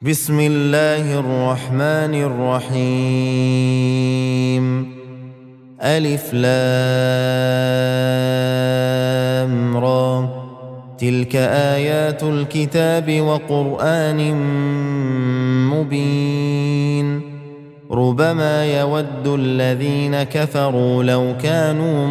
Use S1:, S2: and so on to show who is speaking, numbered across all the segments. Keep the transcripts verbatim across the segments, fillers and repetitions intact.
S1: بسم الله الرحمن الرحيم. ألف لام را، تلك آيات الكتاب وقرآن مبين. ربما يود الذين كفروا لو كانوا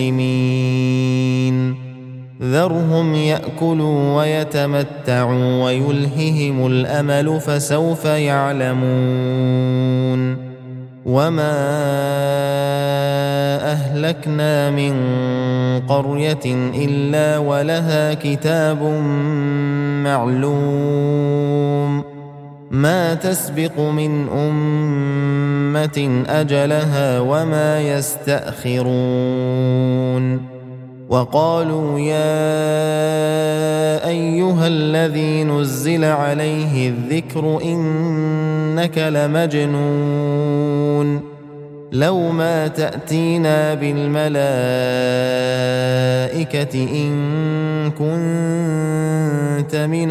S1: مسلمين. ذرهم يأكلوا ويتمتعوا ويلههم الأمل فسوف يعلمون. وما أهلكنا من قرية إلا ولها كتاب معلوم، ما تسبق من أمة أجلها وما يستأخرون. وقالوا يا أيها الذي نزل عليه الذكر إنك لمجنون، لو ما تأتينا بالملائكة إن كنت من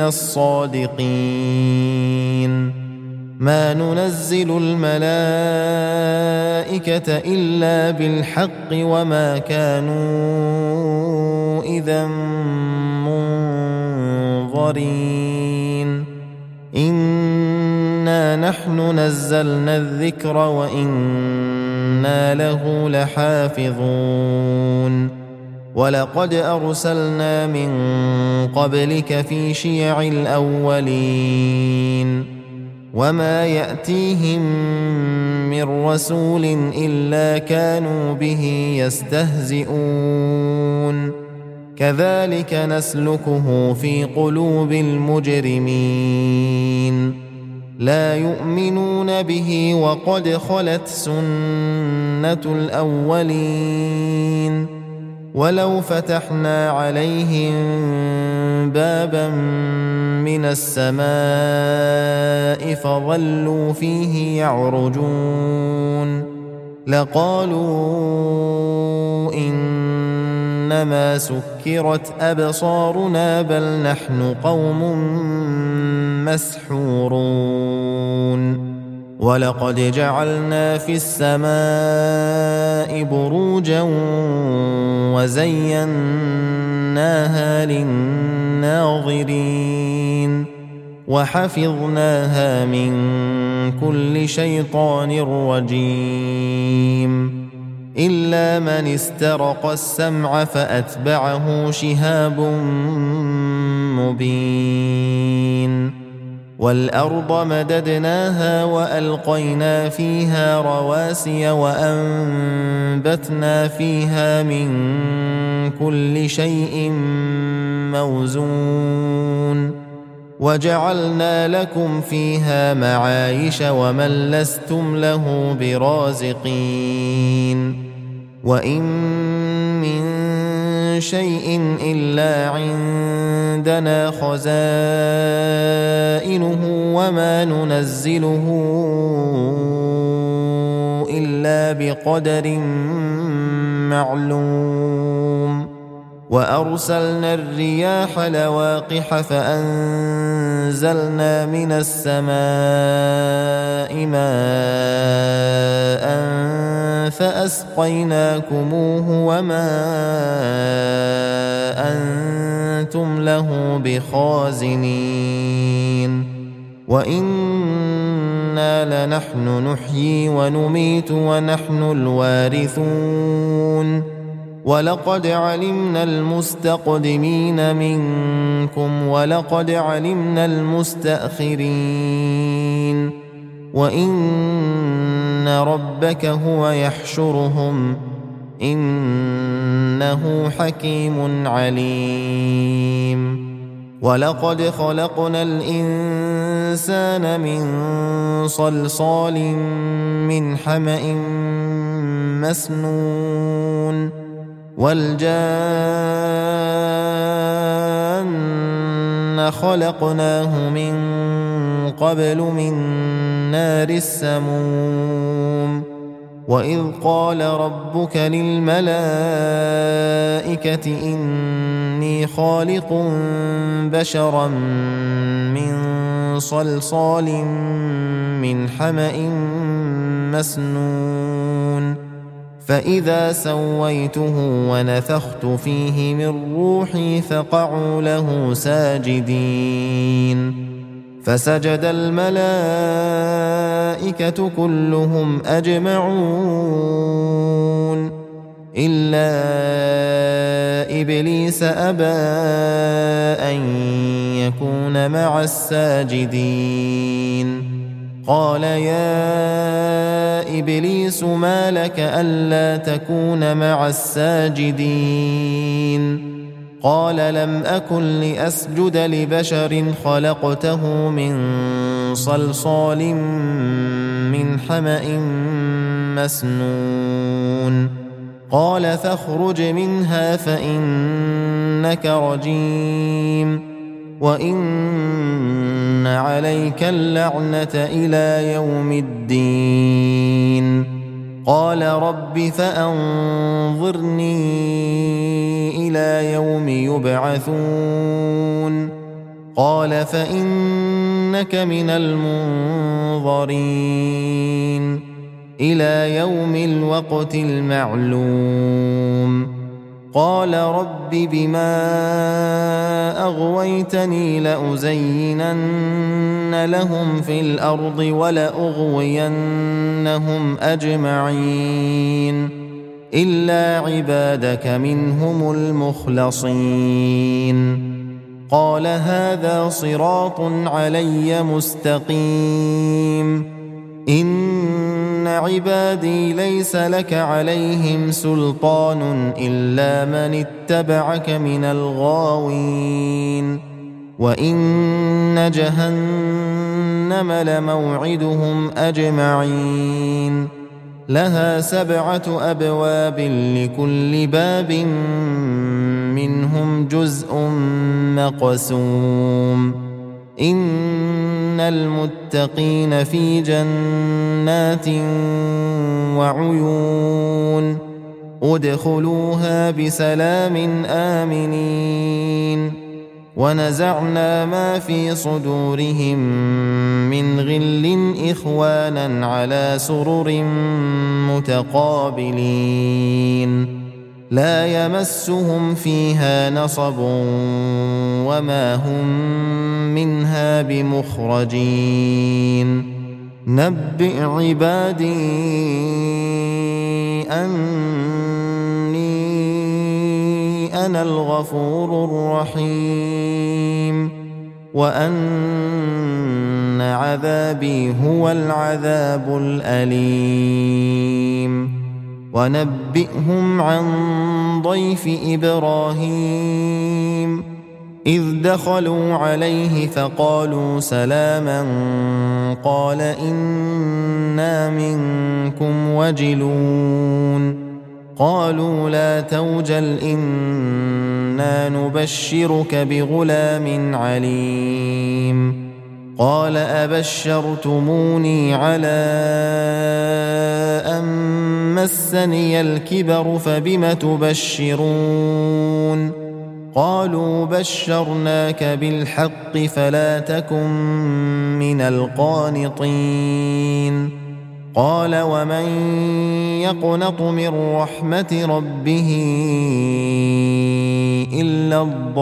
S1: الصادقين. ما ننزل الملائكة إلا بالحق وما كانوا إذا منظرين. إنا نحن نزلنا الذكر وإنا له لحافظون. ولقد أرسلنا من قبلك في شيع الأولين، وما يأتيهم من رسول إلا كانوا به يستهزئون. كذلك نسلكه في قلوب المجرمين. لا يؤمنون به وقد خلت سنة الأولين. ولو فتحنا عليهم بابا من السماء فظلوا فيه يعرجون لقالوا إنما سكرت أبصارنا بل نحن قوم مسحورون. ولقد جعلنا في السماء بروجا وزيناها للناظرين وحفظناها من كل شيطان رجيم. إلا من استرق السمع فأتبعه شهاب مبين. والأرض مددناها وألقينا فيها رواسي وأنبتنا فيها من كل شيء موزون. وجعلنا لكم فيها معايش ومن لستم له برازقين. وإن من شيء إلا عندنا خزائنه وما ننزله إلا بقدر معلوم. وأرسلنا الرياح لواقح فأنزلنا من السماء ماء فأسقيناكموه وما أنتم له بخازنين. وإنا لنحن نحيي ونميت ونحن الوارثون. ولقد علمنا المستقدمين منكم ولقد علمنا المستأخرين. وإن ربك هو يحشرهم إنه حكيم عليم. ولقد خلقنا الإنسان من صلصال من حمأ مسنون. والجان خلقناه من قبل من نار السموم. وإذ قال ربك للملائكة إني خالق بشرا من صلصال من حمأ مسنون فإذا سويته ونفخت فيه من روحي فقعوا له ساجدين فسجد الملائكة كلهم أجمعون إلا إبليس أبى أن يكون مع الساجدين قال يا إبليس ما لك ألا تكون مع الساجدين قال لم أكن لأسجد لبشر خلقته من صلصال من حمأ مسنون قال فاخرج منها فإنك رجيم وإن عليك اللعنة إلى يوم الدين قال رب فأنظرني إلى يوم يبعثون قال فإنك من المنظرين إلى يوم الوقت المعلوم قال رب بما أغويتني لأزينن لهم في الأرض ولأغوينهم أجمعين إلا عبادك منهم المخلصين قال هذا صراط علي مستقيم إن عبادي ليس لك عليهم سلطان إلا من اتبعك من الغاوين وإن جهنم لموعدهم أجمعين لها سبعة أبواب لكل باب منهم جزء مقسوم إن المتقين في جنات وعيون ادخلوها بسلام آمنين ونزعنا ما في صدورهم من غل إخوانا على سرر متقابلين لا يمسهم فيها نصب وما هم منها بمخرجين نبئ عبادي أني أنا الغفور الرحيم وأن عذابي هو العذاب الأليم ونبئهم عن ضيف إبراهيم إذ دخلوا عليه فقالوا سلاما قال إنا منكم وجلون قالوا لا توجل إنا نبشرك بغلام عليم قال أبشرتموني على أن مسني الكبر فبم تبشرون قالوا بشرناك بالحق فلا تكن من القانطين قال ومن يقنط من رحمة ربه إلا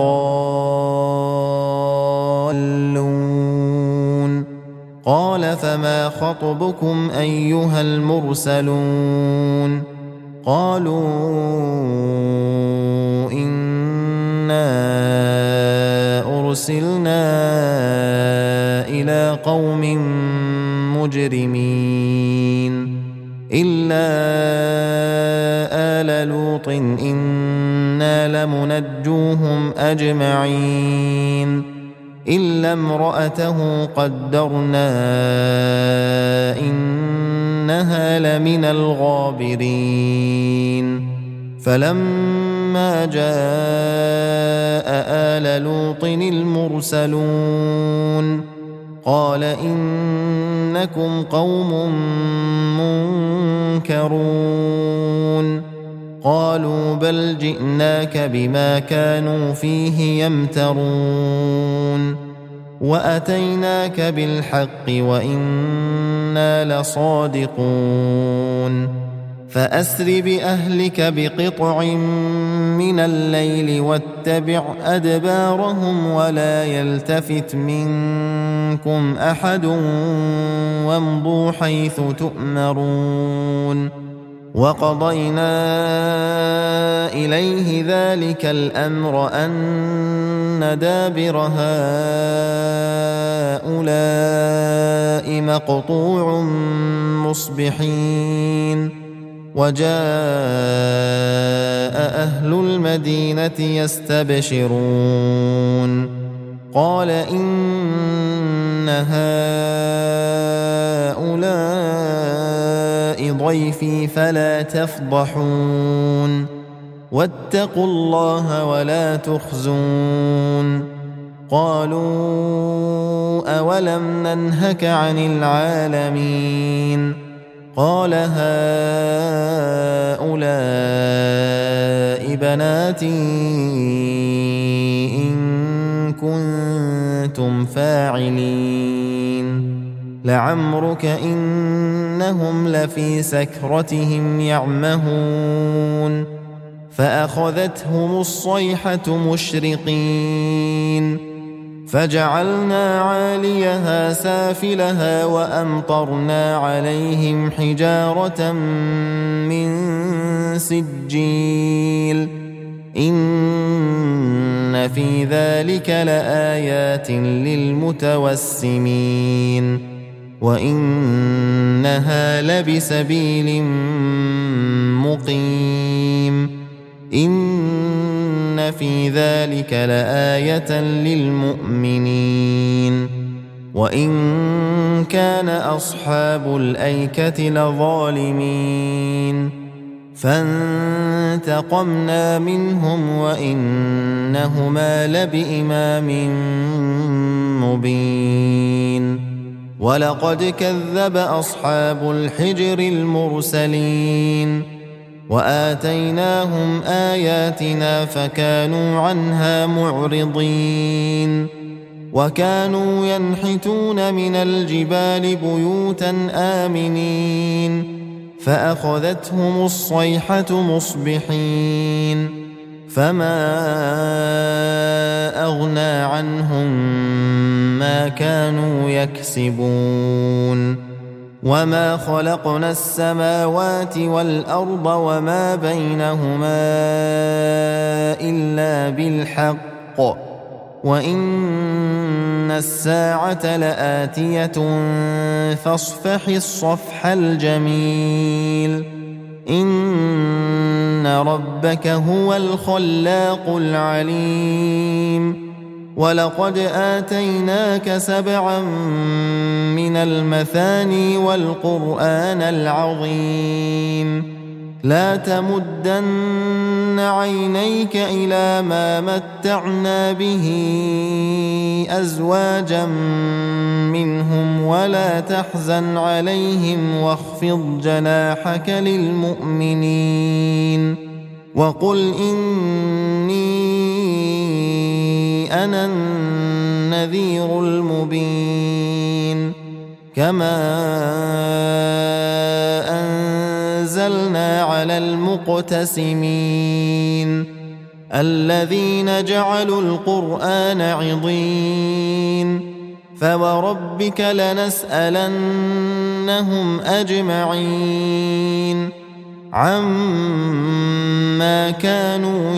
S1: الضالون قال فما خطبكم أيها المرسلون قالوا إنا أرسلنا إلى قوم مجرمين إلا آل لوط إنا لمنجوهم أجمعين إلا امرأته قدرنا إنها لمن الغابرين فلما جاء آل لوط المرسلون قال إن إنكم قوم منكرون قالوا بل جئناك بما كانوا فيه يمترون وأتيناك بالحق وإنا لصادقون فأسر بأهلك بقطع من الليل واتبع أدبارهم ولا يلتفت منكم أحد وامضوا حيث تؤمرون وقضينا إليه ذلك الأمر أن دابر هؤلاء مقطوع مصبحين وجاء أهل المدينة يستبشرون قال إن هؤلاء ضيفي فلا تفضحون واتقوا الله ولا تخزون قالوا أولم ننهك عن العالمين قال هؤلاء بناتي إن كنتم فاعلين لعمرك إنهم لفي سكرتهم يعمهون فأخذتهم الصيحة مشرقين فجعلنا عاليها سافلها وأمطرنا عليهم حجارة من سجيل إن في ذلك لآيات للمتوسمين وإنها لبسبيل مقيم إن في ذلك لآية للمؤمنين وإن كان أصحاب الأيكة لظالمين فانتقمنا منهم وإنهما لبإمام مبين ولقد كذب أصحاب الحجر المرسلين وآتيناهم آياتنا فكانوا عنها معرضين وكانوا ينحتون من الجبال بيوتا آمنين فأخذتهم الصيحة مصبحين فما أغنى عنهم ما كانوا يكسبون وما خلقنا السماوات والأرض وما بينهما إلا بالحق وإن الساعة لآتية فاصفح الصفح الجميل إن ربك هو الخلاق العليم ولقد آتيناك سبعا من المثاني والقرآن العظيم لا تمدن عينيك إلى ما متعنا به أزواجا منهم ولا تحزن عليهم واخفض جناحك للمؤمنين وقل إني أنا النذير المبين كما أنزلنا على المقتسمين الذين جعلوا القرآن عضين فوربك لنسألنهم أجمعين عما كانوا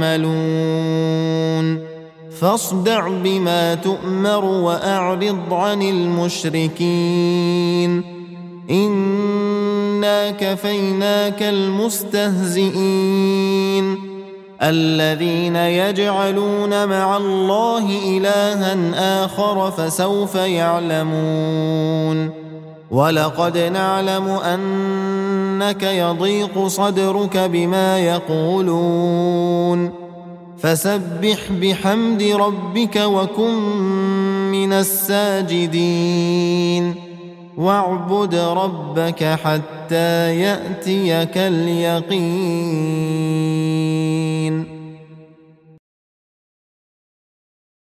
S1: يعملون فاصدع بما تؤمر وأعرض عن المشركين إنا كفيناك المستهزئين الذين يجعلون مع الله إلها آخر فسوف يعلمون ولقد نعلم أنك يضيق صدرك بما يقولون فسبح بحمد ربك وكن من الساجدين واعبد ربك حتى يأتيك اليقين